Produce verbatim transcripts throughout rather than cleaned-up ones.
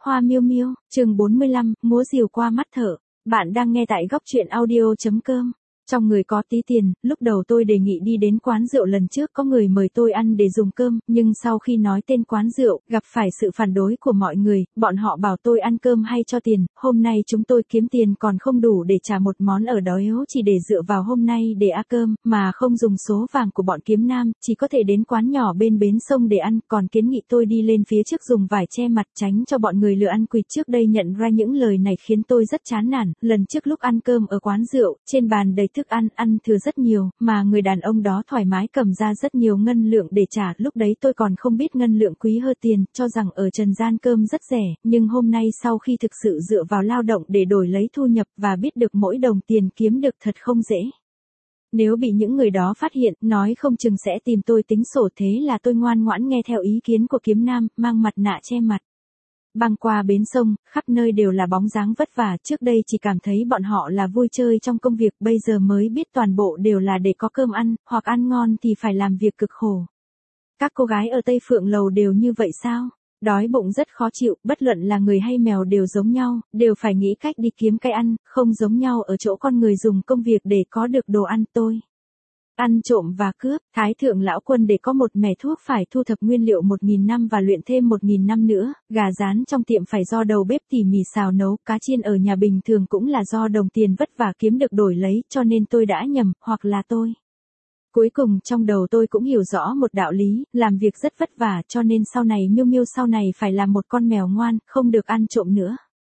Hoa miêu miêu, chương bốn mươi lăm, múa rìu qua mắt thợ. Bạn đang nghe tại góc truyện audio.com. Trong người có tí tiền, lúc đầu tôi đề nghị đi đến quán rượu lần trước có người mời tôi ăn để dùng cơm, nhưng sau khi nói tên quán rượu, gặp phải sự phản đối của mọi người, bọn họ bảo tôi ăn cơm hay cho tiền, hôm nay chúng tôi kiếm tiền còn không đủ để trả một món ở đó yếu chỉ để dựa vào hôm nay để ăn cơm, mà không dùng số vàng của bọn kiếm nam, chỉ có thể đến quán nhỏ bên bến sông để ăn, còn kiến nghị tôi đi lên phía trước dùng vải che mặt tránh cho bọn người lừa ăn quỵt. Trước đây nhận ra những lời này khiến tôi rất chán nản, lần trước lúc ăn cơm ở quán rượu, trên bàn đầy thức ăn, ăn thừa rất nhiều, mà người đàn ông đó thoải mái cầm ra rất nhiều ngân lượng để trả, lúc đấy tôi còn không biết ngân lượng quý hơn tiền, cho rằng ở trần gian cơm rất rẻ, nhưng hôm nay sau khi thực sự dựa vào lao động để đổi lấy thu nhập và biết được mỗi đồng tiền kiếm được thật không dễ. Nếu bị những người đó phát hiện, nói không chừng sẽ tìm tôi tính sổ, thế là tôi ngoan ngoãn nghe theo ý kiến của kiếm nam, mang mặt nạ che mặt. Băng qua bến sông, khắp nơi đều là bóng dáng vất vả, trước đây chỉ cảm thấy bọn họ là vui chơi trong công việc, bây giờ mới biết toàn bộ đều là để có cơm ăn, hoặc ăn ngon thì phải làm việc cực khổ. Các cô gái ở Tây Phượng Lầu đều như vậy sao? Đói bụng rất khó chịu, bất luận là người hay mèo đều giống nhau, đều phải nghĩ cách đi kiếm cái ăn, không giống nhau ở chỗ con người dùng công việc để có được đồ ăn. Tôi ăn trộm và cướp, Thái thượng lão quân để có một mẻ thuốc phải thu thập nguyên liệu một nghìn năm và luyện thêm một nghìn năm nữa, gà rán trong tiệm phải do đầu bếp tỉ mỉ xào nấu, cá chiên ở nhà bình thường cũng là do đồng tiền vất vả kiếm được đổi lấy, cho nên tôi đã nhầm, hoặc là tôi. Cuối cùng trong đầu tôi cũng hiểu rõ một đạo lý, làm việc rất vất vả cho nên sau này miêu miêu sau này phải là một con mèo ngoan, không được ăn trộm nữa.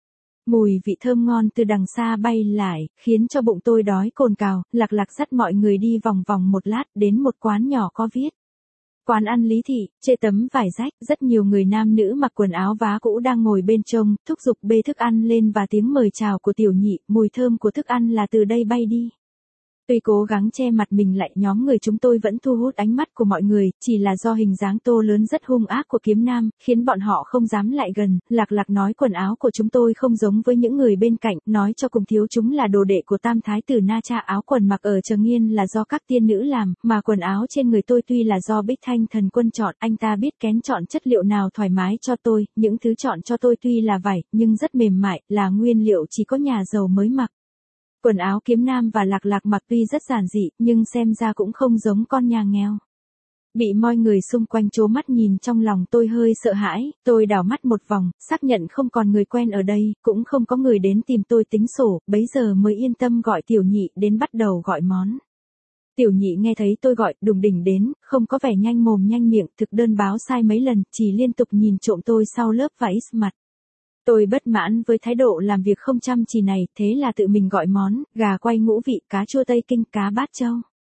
Mùi vị thơm ngon từ đằng xa bay lại, khiến cho bụng tôi đói cồn cào, Lạc Lạc dắt mọi người đi vòng vòng một lát, đến một quán nhỏ có viết quán ăn Lý Thị, trên tấm vải rách, rất nhiều người nam nữ mặc quần áo vá cũ đang ngồi bên trông, thúc giục bê thức ăn lên và tiếng mời chào của tiểu nhị, mùi thơm của thức ăn là từ đây bay đi. Tuy cố gắng che mặt mình lại, nhóm người chúng tôi vẫn thu hút ánh mắt của mọi người, chỉ là do hình dáng tô lớn rất hung ác của kiếm nam, khiến bọn họ không dám lại gần. Lạc Lạc nói quần áo của chúng tôi không giống với những người bên cạnh, nói cho cùng thiếu chúng là đồ đệ của Tam Thái tử Na Cha, áo quần mặc ở Trần Nghiên là do các tiên nữ làm, mà quần áo trên người tôi tuy là do Bích Thanh thần quân chọn, anh ta biết kén chọn chất liệu nào thoải mái cho tôi, những thứ chọn cho tôi tuy là vải, nhưng rất mềm mại, là nguyên liệu chỉ có nhà giàu mới mặc. Quần áo kiếm nam và Lạc Lạc mặc tuy rất giản dị, nhưng xem ra cũng không giống con nhà nghèo. Bị mọi người xung quanh trố mắt nhìn, trong lòng tôi hơi sợ hãi, tôi đảo mắt một vòng, xác nhận không còn người quen ở đây, cũng không có người đến tìm tôi tính sổ, bấy giờ mới yên tâm gọi tiểu nhị đến bắt đầu gọi món. Tiểu nhị nghe thấy tôi gọi, đùng đỉnh đến, không có vẻ nhanh mồm nhanh miệng, thực đơn báo sai mấy lần, chỉ liên tục nhìn trộm tôi sau lớp vải mặt. Tôi bất mãn với thái độ làm việc không chăm chỉ này, thế là tự mình gọi món, gà quay ngũ vị, cá chua Tây Kinh, cá bát châu.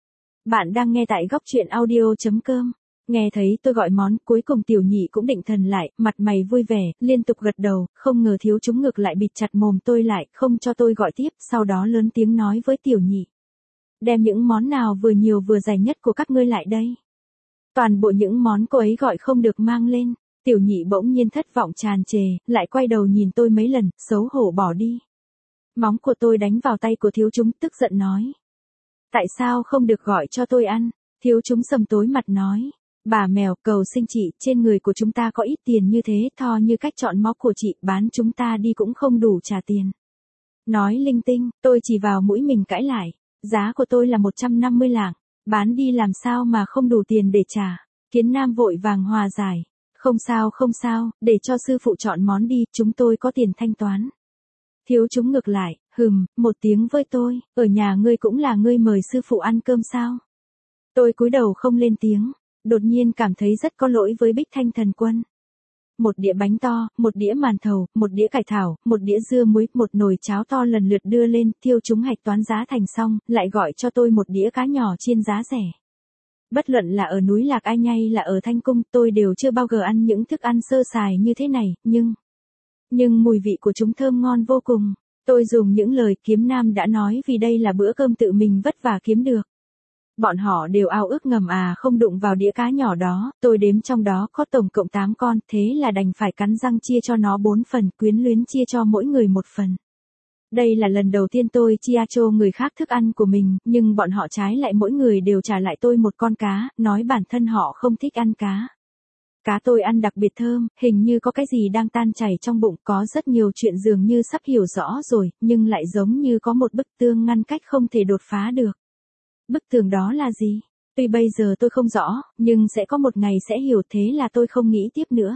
Bạn đang nghe tại góc truyện audio.com. Nghe thấy tôi gọi món, cuối cùng tiểu nhị cũng định thần lại, mặt mày vui vẻ, liên tục gật đầu, không ngờ thiếu chúng ngược lại bịt chặt mồm tôi lại, không cho tôi gọi tiếp, sau đó lớn tiếng nói với tiểu nhị. Đem những món nào vừa nhiều vừa dài nhất của các ngươi lại đây. Toàn bộ những món cô ấy gọi không được mang lên. Tiểu nhị bỗng nhiên thất vọng tràn trề, lại quay đầu nhìn tôi mấy lần, xấu hổ bỏ đi. Móng của tôi đánh vào tay của thiếu chúng, tức giận nói. Tại sao không được gọi cho tôi ăn? Thiếu chúng sầm tối mặt nói. Bà mèo, cầu xin chị, trên người của chúng ta có ít tiền như thế, thò như cách chọn móc của chị, bán chúng ta đi cũng không đủ trả tiền. Nói linh tinh, tôi chỉ vào mũi mình cãi lại. Giá của tôi là một trăm năm mươi lạng, bán đi làm sao mà không đủ tiền để trả. Kiến nam vội vàng hòa giải. Không sao không sao, để cho sư phụ chọn món đi, chúng tôi có tiền thanh toán. Thiếu chúng ngược lại, hừm, một tiếng với tôi, ở nhà ngươi cũng là ngươi mời sư phụ ăn cơm sao? Tôi cúi đầu không lên tiếng, đột nhiên cảm thấy rất có lỗi với Bích Thanh thần quân. Một đĩa bánh to, một đĩa màn thầu, một đĩa cải thảo, một đĩa dưa muối, một nồi cháo to lần lượt đưa lên, tiêu chúng hạch toán giá thành xong, lại gọi cho tôi một đĩa cá nhỏ chiên giá rẻ. Bất luận là ở núi Lạc Ai hay là ở Thanh Cung, tôi đều chưa bao giờ ăn những thức ăn sơ sài như thế này, nhưng... Nhưng mùi vị của chúng thơm ngon vô cùng. Tôi dùng những lời kiếm nam đã nói vì đây là bữa cơm tự mình vất vả kiếm được. Bọn họ đều ao ước ngầm à không đụng vào đĩa cá nhỏ đó, tôi đếm trong đó có tổng cộng tám con, thế là đành phải cắn răng chia cho nó bốn phần, quyến luyến chia cho mỗi người một phần. Đây là lần đầu tiên tôi chia cho người khác thức ăn của mình, nhưng bọn họ trái lại mỗi người đều trả lại tôi một con cá, nói bản thân họ không thích ăn cá. Cá tôi ăn đặc biệt thơm, hình như có cái gì đang tan chảy trong bụng, có rất nhiều chuyện dường như sắp hiểu rõ rồi, nhưng lại giống như có một bức tường ngăn cách không thể đột phá được. Bức tường đó là gì? Tuy bây giờ tôi không rõ, nhưng sẽ có một ngày sẽ hiểu, thế là tôi không nghĩ tiếp nữa.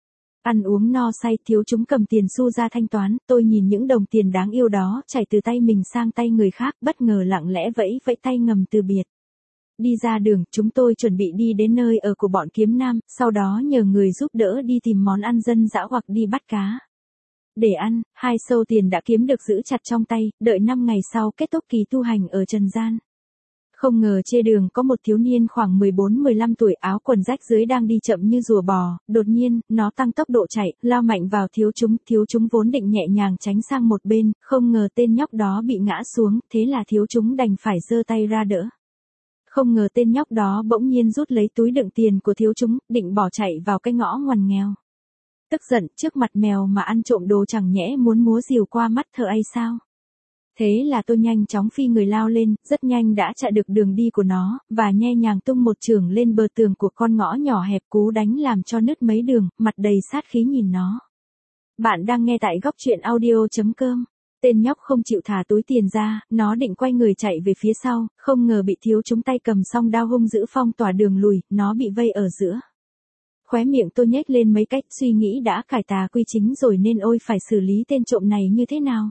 Ăn uống no say, Thiếu Chúng cầm tiền xu ra thanh toán, tôi nhìn những đồng tiền đáng yêu đó chảy từ tay mình sang tay người khác, bất ngờ lặng lẽ vẫy vẫy tay ngầm từ biệt. Đi ra đường, chúng tôi chuẩn bị đi đến nơi ở của bọn Kiếm Nam, sau đó nhờ người giúp đỡ đi tìm món ăn dân dã hoặc đi bắt cá. Để ăn, hai xâu tiền đã kiếm được giữ chặt trong tay, đợi năm ngày sau kết thúc kỳ tu hành ở trần gian. Không ngờ trên đường có một thiếu niên khoảng mười bốn mười lăm tuổi, áo quần rách dưới đang đi chậm như rùa bò, đột nhiên, nó tăng tốc độ chạy, lao mạnh vào Thiếu Chúng, Thiếu Chúng vốn định nhẹ nhàng tránh sang một bên, không ngờ tên nhóc đó bị ngã xuống, thế là Thiếu Chúng đành phải giơ tay ra đỡ. Không ngờ tên nhóc đó bỗng nhiên rút lấy túi đựng tiền của Thiếu Chúng, định bỏ chạy vào cái ngõ ngoằn nghèo. Tức giận, trước mặt mèo mà ăn trộm đồ chẳng nhẽ muốn múa rìu qua mắt thợ hay sao? Thế là tôi nhanh chóng phi người lao lên, rất nhanh đã chặn được đường đi của nó, và nhe nhàng tung một chưởng lên bờ tường của con ngõ nhỏ hẹp, cú đánh làm cho nứt mấy đường, mặt đầy sát khí nhìn nó. Bạn đang nghe tại góc truyện audio chấm com. Tên nhóc không chịu thả túi tiền ra, nó định quay người chạy về phía sau, không ngờ bị Thiếu Chúng tay cầm song đao hung dữ phong tỏa đường lùi, nó bị vây ở giữa. Khóe miệng tôi nhếch lên mấy cách, suy nghĩ đã cải tà quy chính rồi nên ôi phải xử lý tên trộm này như thế nào.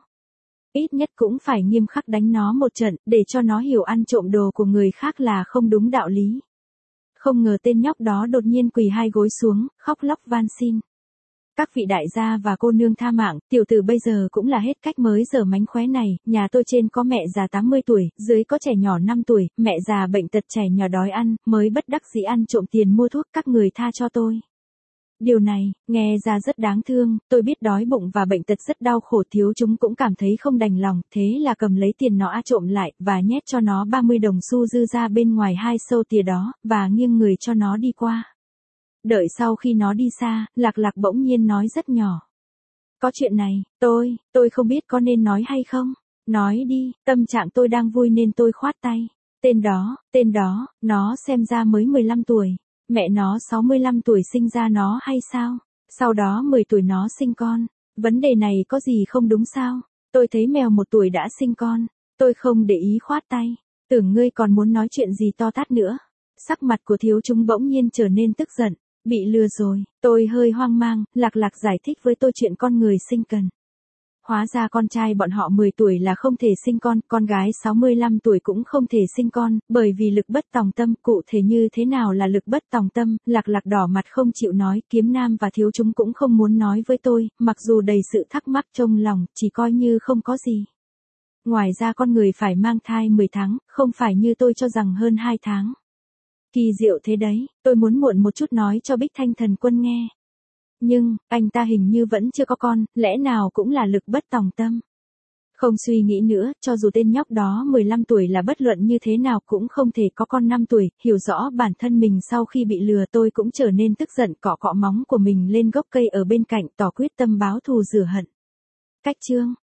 Ít nhất cũng phải nghiêm khắc đánh nó một trận, để cho nó hiểu ăn trộm đồ của người khác là không đúng đạo lý. Không ngờ tên nhóc đó đột nhiên quỳ hai gối xuống, khóc lóc van xin. Các vị đại gia và cô nương tha mạng, tiểu tử bây giờ cũng là hết cách mới giờ mánh khóe này, nhà tôi trên có mẹ già tám mươi tuổi, dưới có trẻ nhỏ năm tuổi, mẹ già bệnh tật, trẻ nhỏ đói ăn, mới bất đắc dĩ ăn trộm tiền mua thuốc, các người tha cho tôi. Điều này, nghe ra rất đáng thương, tôi biết đói bụng và bệnh tật rất đau khổ. Thiếu Chúng cũng cảm thấy không đành lòng, thế là cầm lấy tiền nó a trộm lại, và nhét cho nó ba mươi đồng xu dư ra bên ngoài hai xâu tìa đó, và nghiêng người cho nó đi qua. Đợi sau khi nó đi xa, Lạc Lạc bỗng nhiên nói rất nhỏ. Có chuyện này, tôi, tôi không biết có nên nói hay không. Nói đi, tâm trạng tôi đang vui nên tôi khoát tay. Tên đó, tên đó, nó xem ra mới mười lăm tuổi. Mẹ nó sáu mươi lăm tuổi sinh ra nó hay sao? Sau đó mười tuổi nó sinh con. Vấn đề này có gì không đúng sao? Tôi thấy mèo một tuổi đã sinh con. Tôi không để ý khoát tay. Tưởng ngươi còn muốn nói chuyện gì to tát nữa. Sắc mặt của Thiếu Chúng bỗng nhiên trở nên tức giận. Bị lừa rồi. Tôi hơi hoang mang, Lạc Lạc giải thích với tôi chuyện con người sinh cần. Hóa ra con trai bọn họ mười tuổi là không thể sinh con, con gái sáu mươi lăm tuổi cũng không thể sinh con, bởi vì lực bất tòng tâm. Cụ thể như thế nào là lực bất tòng tâm, Lạc Lạc đỏ mặt không chịu nói, Kiếm Nam và Thiếu Chúng cũng không muốn nói với tôi, mặc dù đầy sự thắc mắc trong lòng, chỉ coi như không có gì. Ngoài ra con người phải mang thai mười tháng, không phải như tôi cho rằng hơn hai tháng. Kỳ diệu thế đấy, tôi muốn muộn một chút nói cho Bích Thanh Thần Quân nghe. Nhưng, anh ta hình như vẫn chưa có con, lẽ nào cũng là lực bất tòng tâm. Không suy nghĩ nữa, cho dù tên nhóc đó mười lăm tuổi là bất luận như thế nào cũng không thể có con năm tuổi, hiểu rõ bản thân mình sau khi bị lừa tôi cũng trở nên tức giận, cọ cọ móng của mình lên gốc cây ở bên cạnh, tỏ quyết tâm báo thù rửa hận. Cách chương